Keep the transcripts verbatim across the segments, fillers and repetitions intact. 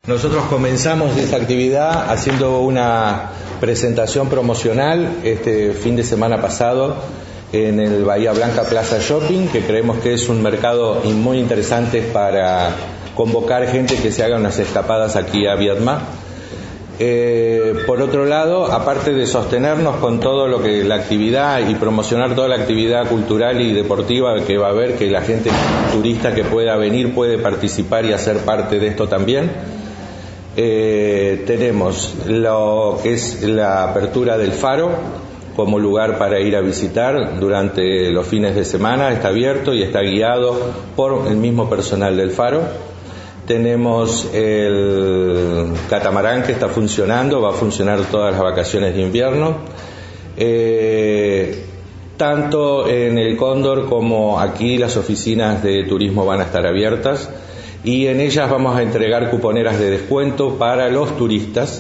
Nosotros comenzamos esta actividad haciendo una presentación promocional este fin de semana pasado en el Bahía Blanca Plaza Shopping, que creemos que es un mercado muy interesante para convocar gente que se haga unas escapadas aquí a Viedma. Eh, por otro lado, aparte de sostenernos con todo lo que la actividad y promocionar toda la actividad cultural y deportiva que va a haber, que la gente turista que pueda venir puede participar y hacer parte de esto también, eh, tenemos lo que es la apertura del faro como lugar para ir a visitar durante los fines de semana. Está abierto y está guiado por el mismo personal del faro. Tenemos el catamarán que está funcionando, va a funcionar todas las vacaciones de invierno. Eh, tanto en el Cóndor como aquí las oficinas de turismo van a estar abiertas y en ellas vamos a entregar cuponeras de descuento para los turistas,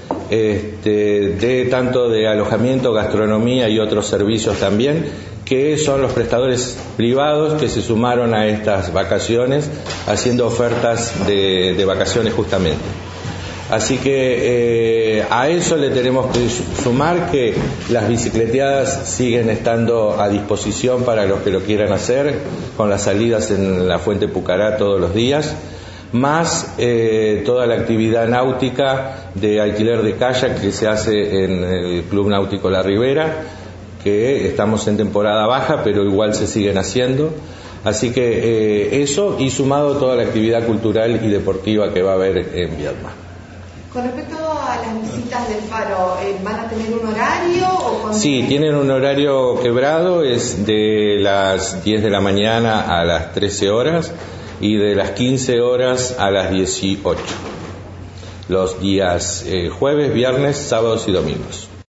este, de tanto de alojamiento, gastronomía y otros servicios también, que son los prestadores privados que se sumaron a estas vacaciones haciendo ofertas de, de vacaciones justamente. Así que eh, a eso le tenemos que sumar que las bicicleteadas siguen estando a disposición para los que lo quieran hacer, con las salidas en la Fuente Pucará todos los días, más eh, toda la actividad náutica de alquiler de kayak que se hace en el Club Náutico La Ribera, que estamos en temporada baja, pero igual se siguen haciendo. Así que eh, eso, y sumado toda la actividad cultural y deportiva que va a haber en Viedma. Con respecto a las visitas del faro, ¿van a tener un horario? O con... Sí, tienen un horario quebrado, es de las diez de la mañana a las trece horas y de las quince horas a las dieciocho. Los días eh, jueves, viernes, sábados y domingos.